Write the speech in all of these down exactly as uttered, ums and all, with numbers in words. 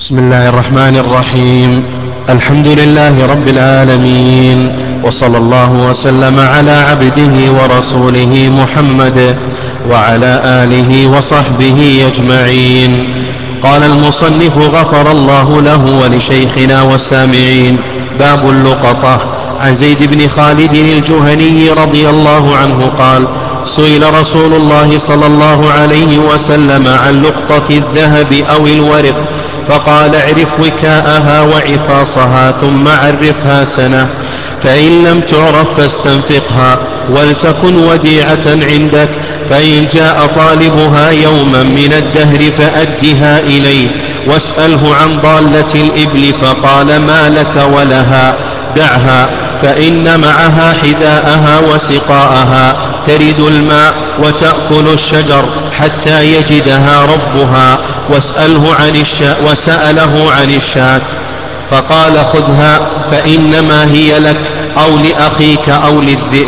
بسم الله الرحمن الرحيم. الحمد لله رب العالمين، وصلى الله وسلم على عبده ورسوله محمد وعلى آله وصحبه أجمعين. قال المصنف غفر الله له ولشيخنا والسامعين. باب اللقطة. عن زيد بن خالد الجهني رضي الله عنه قال: سئل رسول الله صلى الله عليه وسلم عن لقطة الذهب أو الورق، فقال: اعرف وكاءها وعفاصها ثم عرفها سنة، فإن لم تعرف فاستنفقها ولتكن وديعة عندك، فإن جاء طالبها يوما من الدهر فأدها إليه، واسأله عن ضالة الإبل، فقال: ما لك ولها؟ دعها، فإن معها حذاءها وسقاءها، ترد الماء وتأكل الشجر حتى يجدها ربها. واسأله عن الشاة وسأله عن الشاة فقال: خذها فإنما هي لك أو لأخيك أو للذئب.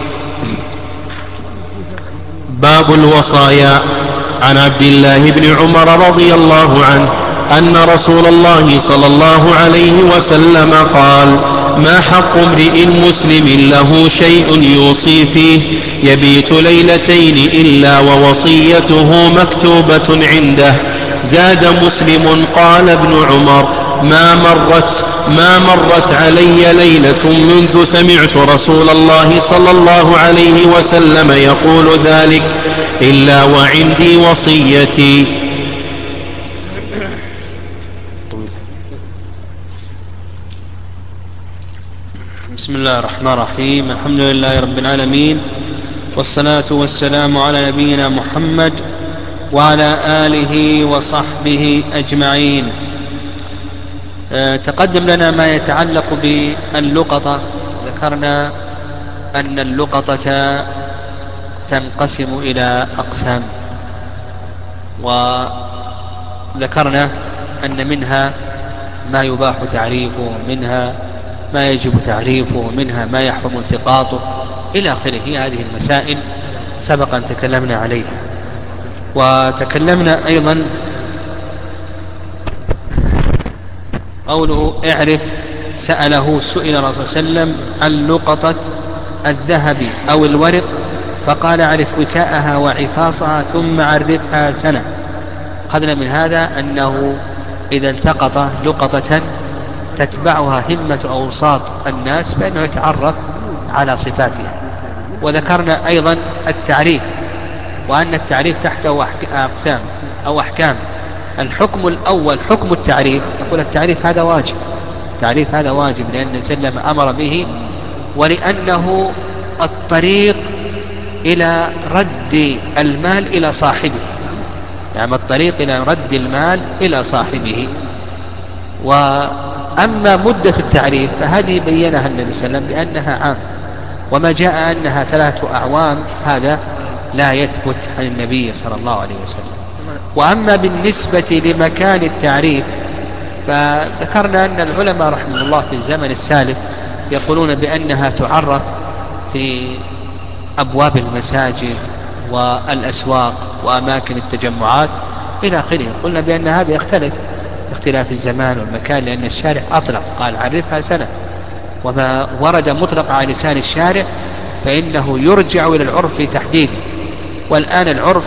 باب الوصايا. عن عبد الله بن عمر رضي الله عنه أن رسول الله صلى الله عليه وسلم قال: ما حق امرئ مسلم له شيء يوصي فيه يبيت ليلتين إلا ووصيته مكتوبة عنده. زاد مسلم: قال ابن عمر: ما مرت ما مرت علي ليلة منذ سمعت رسول الله صلى الله عليه وسلم يقول ذلك إلا وعندي وصيتي. بسم الله الرحمن الرحيم. الحمد لله رب العالمين، والصلاة والسلام على نبينا محمد وعلى آله وصحبه أجمعين. أه تقدم لنا ما يتعلق باللقطة. ذكرنا أن اللقطة تنقسم إلى أقسام، وذكرنا أن منها ما يباح تعريفه، منها ما يجب تعريفه، منها ما يحرم التقاطه إلى آخره. هذه المسائل سبقا تكلمنا عليها. وتكلمنا أيضا قوله اعرف. سأله سئل الرسول صلى الله عليه وسلم عن لقطة الذهب أو الورق، فقال: اعرف وكاءها وعفاصها ثم عرفها سنة. أخذنا من هذا أنه إذا التقط لقطة تتبعها همة أوساط الناس بأنه يتعرف على صفاتها. وذكرنا أيضا التعريف، وأن التعريف تحته أقسام أو أحكام. الحكم الأول حكم التعريف، يقول التعريف هذا واجب، التعريف هذا واجب لأن النبي صلى الله عليه وسلم أمر به، ولأنه الطريق إلى رد المال إلى صاحبه، يعني الطريق إلى رد المال إلى صاحبه. وأما مدة التعريف فهذه بينها النبي صلى الله عليه وسلم بأنها عام، وما جاء أنها ثلاثة أعوام هذا لا يثبت عن النبي صلى الله عليه وسلم. وأما بالنسبة لمكان التعريف فذكرنا أن العلماء رحمه الله في الزمن السالف يقولون بأنها تعرف في أبواب المساجد والأسواق وأماكن التجمعات إلى آخره. قلنا بأن هذا يختلف باختلاف الزمان والمكان، لأن الشارع أطلق قال عرفها سنة، وما ورد مطلق على لسان الشارع فإنه يرجع إلى العرف في تحديده. والآن العرف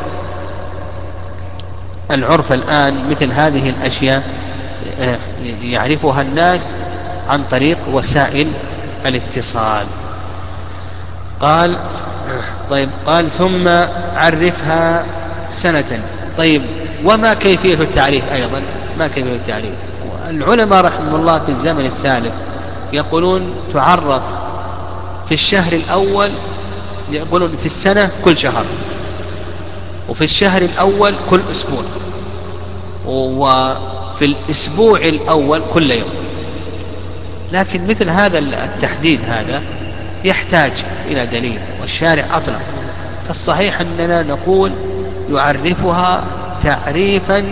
العرف الآن مثل هذه الأشياء يعرفها الناس عن طريق وسائل الاتصال. قال طيب قال ثم عرفها سنة. طيب وما كيفية التعريف أيضا؟ ما كيفية التعريف؟ العلماء رحمه الله في الزمن السالف يقولون تعرف في الشهر الأول، يقولون في السنة كل شهر، وفي الشهر الأول كل أسبوع، وفي الأسبوع الأول كل يوم. لكن مثل هذا التحديد هذا يحتاج إلى دليل، والشارع أطلق. فالصحيح أننا نقول يعرفها تعريفا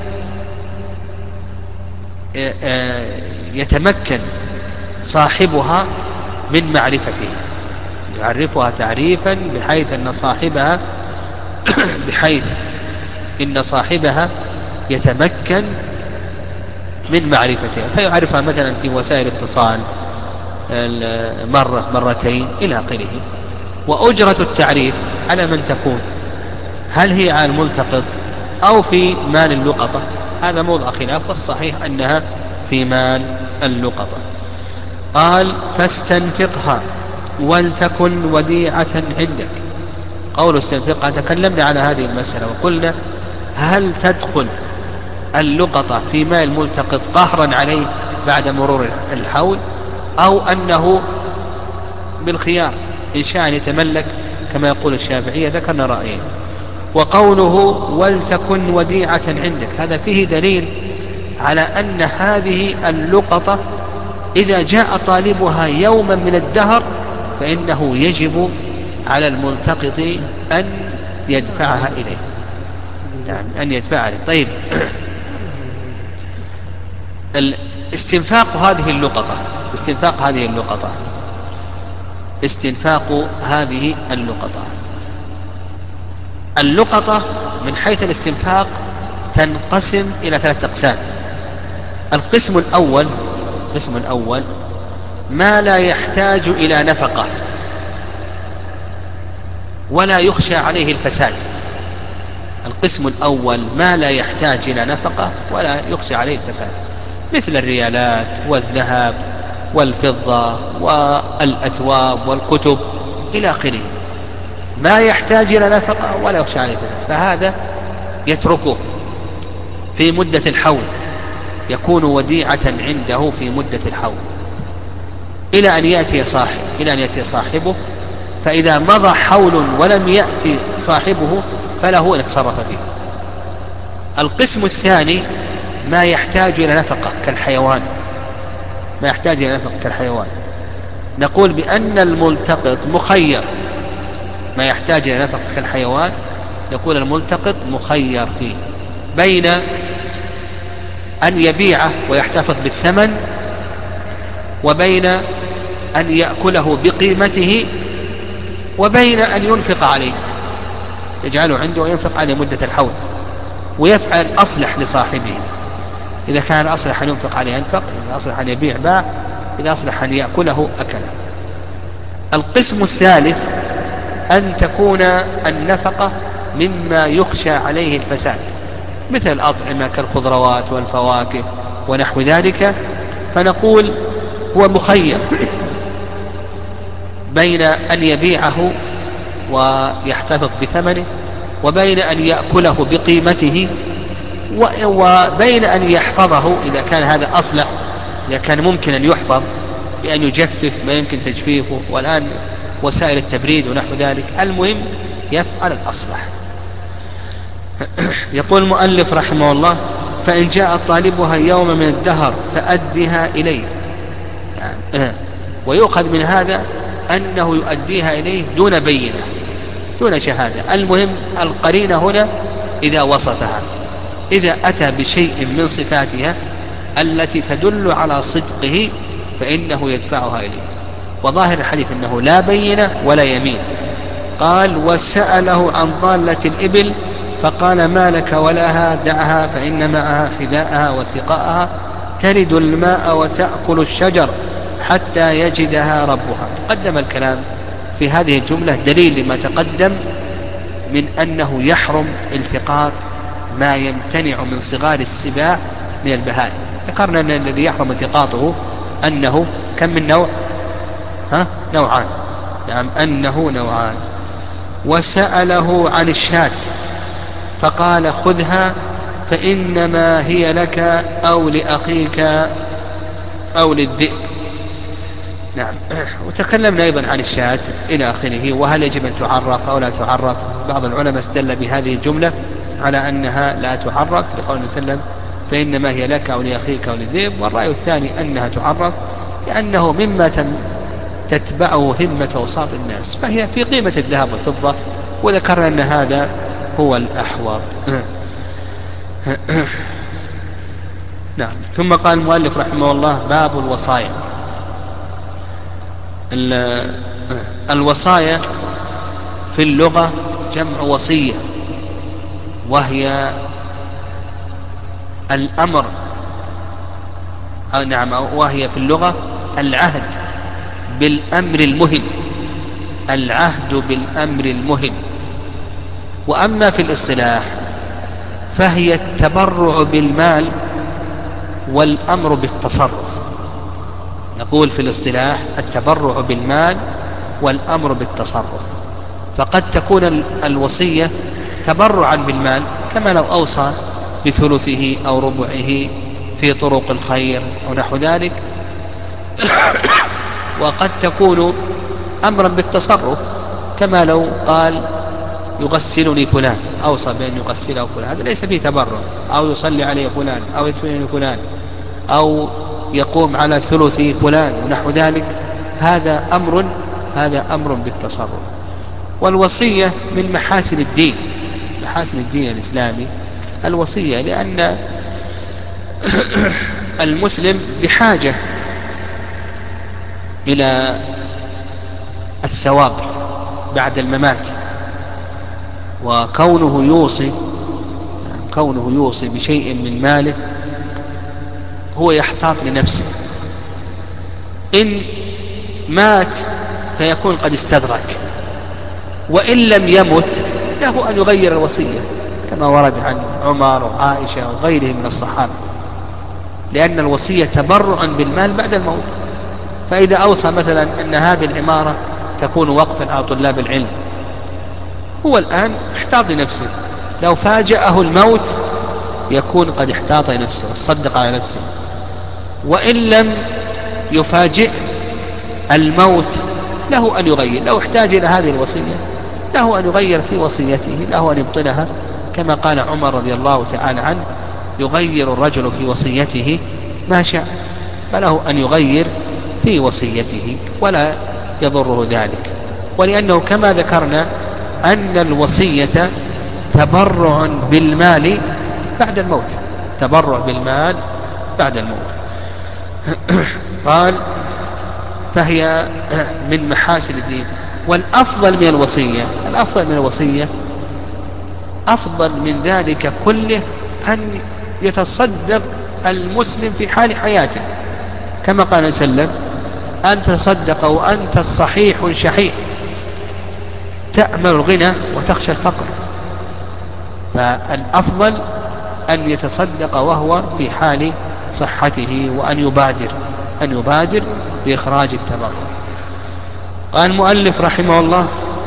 يتمكن صاحبها من معرفتها، يعرفها تعريفا بحيث أن صاحبها بحيث إن صاحبها يتمكن من معرفتها، فيعرفها مثلا في وسائل الاتصال مرة مرتين إلى آخره. وأجرة التعريف على من تكون، هل هي على الملتقط أو في مال اللقطة؟ هذا موضع خلاف، والصحيح أنها في مال اللقطة. قال فاستنفقها ولتكن وديعة عندك. قول استنفقها تكلمنا على هذه المسألة وقلنا هل تدخل اللقطة في مال الملتقط قهرا عليه بعد مرور الحول، أو أنه بالخيار إن شاء أن يتملك كما يقول الشافعية؟ ذكرنا رأيين. وقوله ولتكن وديعة عندك هذا فيه دليل على أن هذه اللقطة إذا جاء طالبها يوما من الدهر فإنه يجب على الملتقط أن يدفعها إليه، يعني أن يدفعها إليه. طيب استنفاق هذه اللقطة استنفاق هذه اللقطة استنفاق هذه اللقطة اللقطة من حيث الاستنفاق تنقسم إلى ثلاثة أقسام. القسم الأول القسم الأول ما لا يحتاج إلى نفقة ولا يخشى عليه الفساد. القسم الأول ما لا يحتاج إلى نفقة ولا يخشى عليه الفساد، مثل الريالات والذهب والفضة والأثواب والكتب إلى آخره، ما يحتاج إلى نفقة ولا يخشى عليه الفساد، فهذا يتركه في مدة الحول، يكون وديعة عنده في مدة الحول إلى أن يأتي صاحب إلى أن يأتي صاحبه، فإذا مضى حول ولم يأتي صاحبه فله أن يتصرف فيه. القسم الثاني ما يحتاج إلى نفقة كالحيوان ما يحتاج إلى نفقة كالحيوان نقول بأن الملتقط مخير. ما يحتاج إلى نفقة كالحيوان يقول الملتقط مخير فيه بين أن يبيعه ويحتفظ بالثمن، وبين أن يأكله بقيمته، وبين أن ينفق عليه، تجعله عنده وينفق عليه مدة الحول، ويفعل أصلح لصاحبه. إذا كان أصلح أن ينفق عليه ينفق، إذا أصلح أن يبيع باع، إذا أصلح أن يأكله أكله. القسم الثالث أن تكون النفقة مما يخشى عليه الفساد، مثل الأطعمة كالخضروات والفواكه ونحو ذلك، فنقول هو مخير بين أن يبيعه ويحتفظ بثمنه، وبين أن يأكله بقيمته، وبين أن يحفظه إذا كان هذا أصلح، إذا كان ممكن أن يحفظ بأن يجفف ما يمكن تجفيفه، والآن وسائل التبريد ونحو ذلك. المهم يفعل الأصلح. يقول المؤلف رحمه الله فإن جاء طالبها يوم من الدهر فأدها إليه، يعني ويؤخذ من هذا أنه يؤديها إليه دون بينة دون شهادة. المهم القرينة هنا إذا وصفها، إذا أتى بشيء من صفاتها التي تدل على صدقه فإنه يدفعها إليه. وظاهر الحديث أنه لا بينة ولا يمين. قال وسأله عن ضالة الإبل فقال ما لك ولها دعها فإن معها حذاءها وسقاءها ترد الماء وتأكل الشجر حتى يجدها ربها. تقدم الكلام في هذه الجملة دليل لما تقدم من أنه يحرم التقاط ما يمتنع من صغار السباع من البهائم. ذكرنا أن الذي يحرم التقاطه أنه كم من نوع؟ ها؟ نوعان. نعم أنه نوعان. وسأله عن الشاة فقال خذها فإنما هي لك أو لأخيك أو للذئب. نعم. وتكلمنا أيضا عن الشاة إلى آخره، وهل يجب أن تعرف أو لا تعرف. بعض العلماء استدل بهذه الجملة على أنها لا تعرف لقول النبي صلى الله عليه وسلم فإنما هي لك أو لأخيك أو للذئب، والرأي الثاني أنها تعرف لأنه مما تتبعه همة وساط الناس، فهي في قيمة الذهب والفضة، وذكرنا أن هذا هو الأحوط. نعم. ثم قال المؤلف رحمه الله باب الوصايا. الوصايا في اللغة جمع وصية، وهي الأمر أو نعم وهي في اللغة العهد بالأمر المهم، العهد بالأمر المهم. وأما في الاصطلاح فهي التبرع بالمال والأمر بالتصرف. نقول في الاصطلاح التبرع بالمال والأمر بالتصرف، فقد تكون الوصية تبرعا بالمال كما لو أوصى بثلثه أو ربعه في طرق الخير أو نحو ذلك، وقد تكون أمرا بالتصرف كما لو قال يغسلني فلان، أوصى بأن يغسله فلان، هذا ليس فيه تبرع، أو يصلي عليه فلان، أو يدفعني فلان، أو يقوم على ثلث فلان ونحو ذلك، هذا أمر هذا أمر بالتصرف. والوصية من محاسن الدين، محاسن الدين الإسلامي الوصية، لأن المسلم بحاجة إلى الثواب بعد الممات، وكونه يوصي كونه يوصي بشيء من ماله هو يحتاط لنفسه، إن مات فيكون قد استدرك، وإن لم يمت له أن يغير الوصية كما ورد عن عمر وعائشة وغيرهم من الصحابة، لأن الوصية تبرعا بالمال بعد الموت. فإذا أوصى مثلا أن هذه العمارة تكون وقفا على طلاب العلم، هو الآن احتاط لنفسه، لو فاجأه الموت يكون قد احتاط لنفسه وتصدق على نفسه. وإن لم يفاجئ الموت له أن يغير، لو احتاج إلى هذه الوصية له أن يغير في وصيته، له أن يبطلها كما قال عمر رضي الله تعالى عنه: يغير الرجل في وصيته ما شاء، فله أن يغير في وصيته ولا يضره ذلك. ولأنه كما ذكرنا أن الوصية تبرع بالمال بعد الموت، تبرع بالمال بعد الموت. قال فهي من محاسن الدين. والأفضل من الوصية، الأفضل من الوصية أفضل من ذلك كله أن يتصدق المسلم في حال حياته، كما قال صلى الله عليه وسلم: أن تصدق وأنت الصحيح شحيح تأمل الغنى وتخشى الفقر. فالأفضل أن يتصدق وهو في حال صحته، وأن يبادر أن يبادر بإخراج التبرع. قال المؤلف رحمه الله: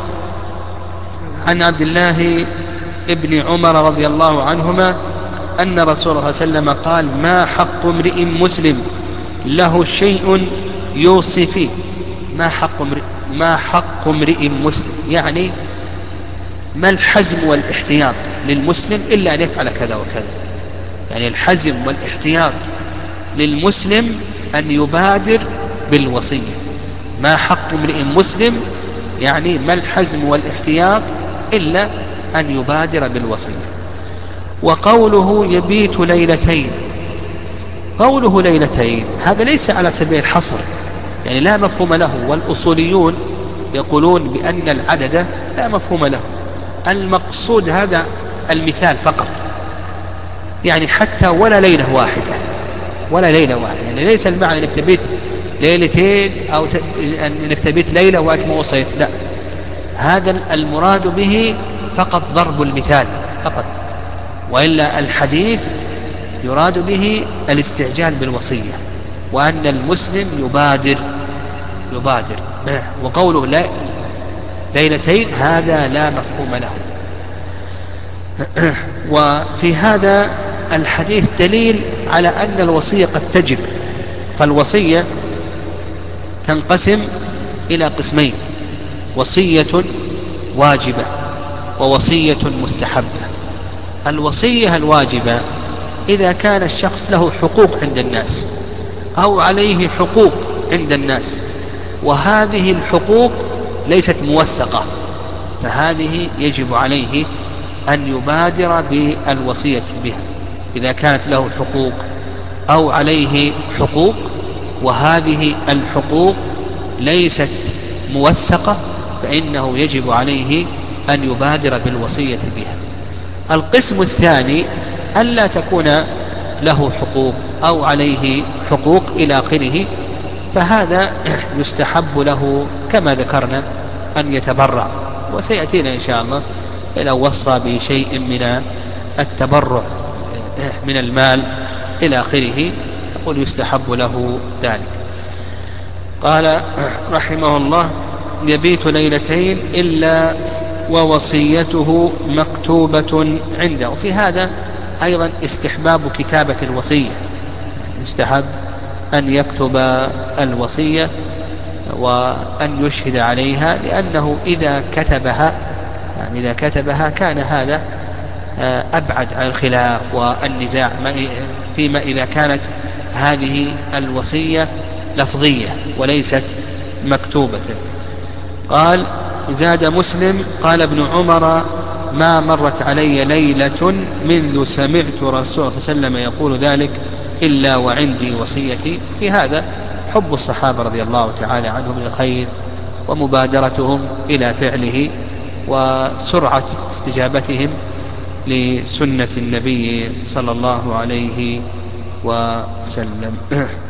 عن عبد الله ابن عمر رضي الله عنهما أن رسول الله صلى الله عليه وسلم قال: ما حق امرئ مسلم له شيء يوصي فيه. ما حق امرئ ما حق امرئ مسلم، يعني ما الحزم والاحتياط للمسلم إلا أن يفعل كذا وكذا، يعني الحزم والاحتياط للمسلم أن يبادر بالوصية. ما حق امرئ مسلم يعني ما الحزم والاحتياط إلا أن يبادر بالوصية. وقوله يبيت ليلتين، قوله ليلتين هذا ليس على سبيل الحصر، يعني لا مفهوم له، والأصوليون يقولون بأن العدد لا مفهوم له، المقصود هذا المثال فقط، يعني حتى ولا ليلة واحدة، ولا ليلة واحدة، يعني ليس المعنى أنك تبيت ليلتين أو أنك تبيت ليلة وأنت ما وصيت، لا، هذا المراد به فقط ضرب المثال فقط، وإلا الحديث يراد به الاستعجال بالوصية، وأن المسلم يبادر يبادر وقوله لا ليلتين هذا لا مفهوم له. وفي هذا الحديث دليل على أن الوصية قد تجب، فالوصية تنقسم إلى قسمين: وصية واجبة ووصية مستحبة. الوصية الواجبة إذا كان الشخص له حقوق عند الناس أو عليه حقوق عند الناس، وهذه الحقوق ليست موثقة، فهذه يجب عليه أن يبادر بالوصية بها. إذا كانت له حقوق أو عليه حقوق وهذه الحقوق ليست موثقة، فإنه يجب عليه أن يبادر بالوصية بها. القسم الثاني ألا تكون له حقوق أو عليه حقوق إلى آخره، فهذا يستحب له كما ذكرنا أن يتبرع، وسيأتينا إن شاء الله لو وصى بشيء من التبرع من المال إلى آخره تقول يستحب له ذلك. قال رحمه الله: يبيت ليلتين إلا ووصيته مكتوبة عنده. وفي هذا أيضا استحباب كتابة الوصية، يستحب أن يكتب الوصية وأن يشهد عليها، لأنه إذا كتبها يعني إذا كتبها كان هذا أبعد عن الخلاف والنزاع فيما إذا كانت هذه الوصية لفظية وليست مكتوبة. قال: زاد مسلم: قال ابن عمر: ما مرت علي ليلة منذ سمعت رسول الله صلى الله عليه وسلم يقول ذلك إلا وعندي وصيتي. في هذا حب الصحابة رضي الله تعالى عنهم للخير ومبادرتهم إلى فعله وسرعة استجابتهم لسنة النبي صلى الله عليه وسلم.